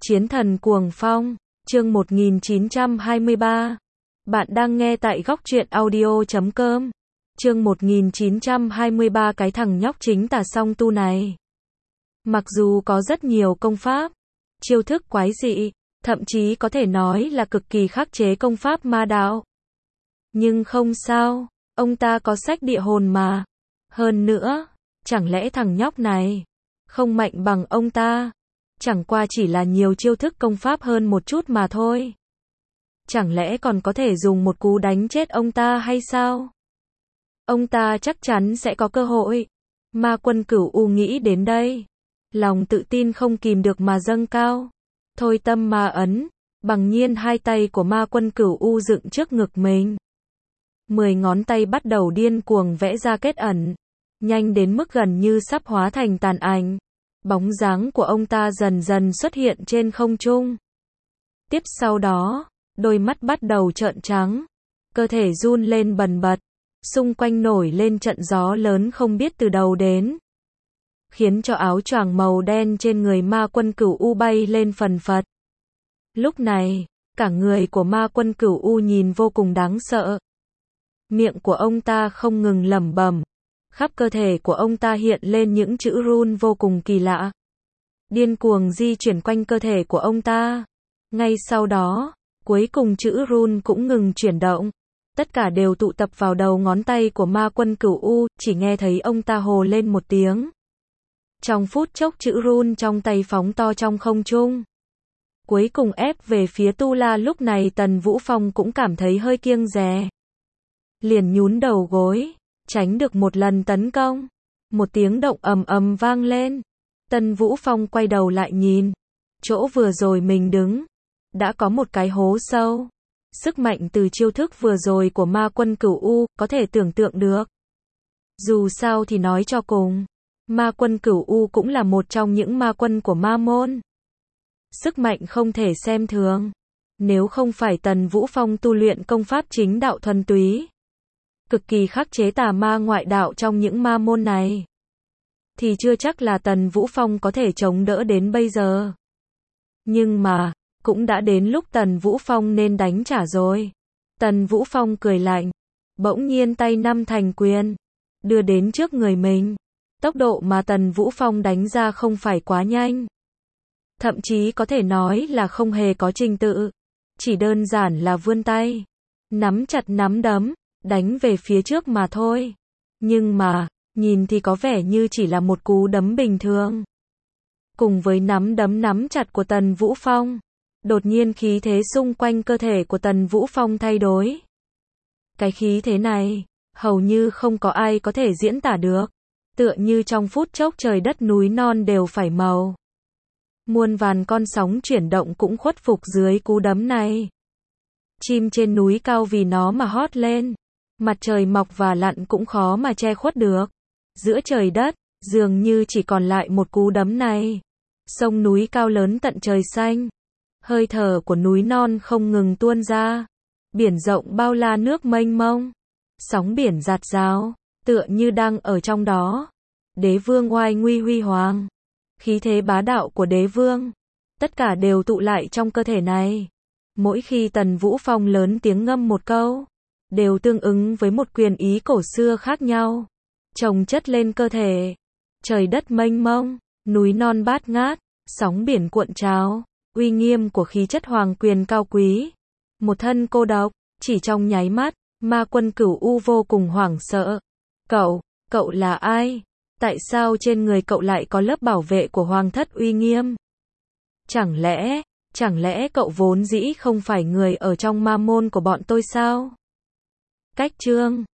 Chiến thần cuồng phong, chương 1923. Bạn đang nghe tại góc truyện audio.com. Chương 1923 cái thằng nhóc chính tà song tu này. Mặc dù có rất nhiều công pháp, chiêu thức quái dị, thậm chí có thể nói là cực kỳ khắc chế công pháp ma đạo. Nhưng không sao, ông ta có sách địa hồn mà. Hơn nữa, chẳng lẽ thằng nhóc này không mạnh bằng ông ta? Chẳng qua chỉ là nhiều chiêu thức công pháp hơn một chút mà thôi. Chẳng lẽ còn có thể dùng một cú đánh chết ông ta hay sao? Ông ta chắc chắn sẽ có cơ hội. Ma Quân Cửu U nghĩ đến đây, lòng tự tin không kìm được mà dâng cao. Thôi tâm ma ấn, bằng nhiên hai tay của Ma Quân Cửu U dựng trước ngực mình. 10 ngón tay bắt đầu điên cuồng vẽ ra kết ẩn, nhanh đến mức gần như sắp hóa thành tàn ảnh. Bóng dáng của ông ta dần dần xuất hiện trên không trung. Tiếp sau đó, đôi mắt bắt đầu trợn trắng, cơ thể run lên bần bật, xung quanh nổi lên trận gió lớn không biết từ đâu đến, khiến cho áo choàng màu đen trên người Ma Quân Cửu U bay lên phần phật. Lúc này, cả người của Ma Quân Cửu U nhìn vô cùng đáng sợ. Miệng của ông ta không ngừng lẩm bẩm, khắp cơ thể của ông ta hiện lên những chữ run vô cùng kỳ lạ, điên cuồng di chuyển quanh cơ thể của ông ta. Ngay sau đó, cuối cùng chữ run cũng ngừng chuyển động, tất cả đều tụ tập vào đầu ngón tay của Ma Quân Cửu U, chỉ nghe thấy ông ta hồ lên một tiếng. Trong phút chốc chữ run trong tay phóng to trong không trung, cuối cùng ép về phía Tu La. Lúc này Tần Vũ Phong cũng cảm thấy hơi kiêng dè, liền nhún đầu gối, tránh được một lần tấn công. Một tiếng động ầm ầm vang lên. Tần Vũ Phong quay đầu lại nhìn, chỗ vừa rồi mình đứng, đã có một cái hố sâu. Sức mạnh từ chiêu thức vừa rồi của Ma Quân Cửu U, có thể tưởng tượng được. Dù sao thì nói cho cùng, Ma Quân Cửu U cũng là một trong những ma quân của ma môn. Sức mạnh không thể xem thường. Nếu không phải Tần Vũ Phong tu luyện công pháp chính đạo thuần túy, cực kỳ khắc chế tà ma ngoại đạo trong những ma môn này, thì chưa chắc là Tần Vũ Phong có thể chống đỡ đến bây giờ. Nhưng mà, cũng đã đến lúc Tần Vũ Phong nên đánh trả rồi. Tần Vũ Phong cười lạnh, bỗng nhiên tay năm thành quyền, đưa đến trước người mình. Tốc độ mà Tần Vũ Phong đánh ra không phải quá nhanh, thậm chí có thể nói là không hề có trình tự, chỉ đơn giản là vươn tay, nắm chặt nắm đấm, đánh về phía trước mà thôi. Nhưng mà, nhìn thì có vẻ như chỉ là một cú đấm bình thường. Cùng với nắm đấm nắm chặt của Tần Vũ Phong, đột nhiên khí thế xung quanh cơ thể của Tần Vũ Phong thay đổi. Cái khí thế này, hầu như không có ai có thể diễn tả được. Tựa như trong phút chốc trời đất núi non đều phải màu. Muôn vàn con sóng chuyển động cũng khuất phục dưới cú đấm này. Chim trên núi cao vì nó mà hót lên. Mặt trời mọc và lặn cũng khó mà che khuất được. Giữa trời đất, dường như chỉ còn lại một cú đấm này. Sông núi cao lớn tận trời xanh. Hơi thở của núi non không ngừng tuôn ra. Biển rộng bao la nước mênh mông. Sóng biển dạt dào, tựa như đang ở trong đó. Đế vương oai nguy huy hoàng, khí thế bá đạo của đế vương, tất cả đều tụ lại trong cơ thể này. Mỗi khi Tần Vũ Phong lớn tiếng ngâm một câu, đều tương ứng với một quyền ý cổ xưa khác nhau, chồng chất lên cơ thể. Trời đất mênh mông, núi non bát ngát, sóng biển cuộn trào, uy nghiêm của khí chất hoàng quyền cao quý. Một thân cô độc, chỉ trong nháy mắt, Ma Quân Cửu U vô cùng hoảng sợ. Cậu là ai? Tại sao trên người cậu lại có lớp bảo vệ của hoàng thất uy nghiêm? Chẳng lẽ cậu vốn dĩ không phải người ở trong ma môn của bọn tôi sao? Cách chương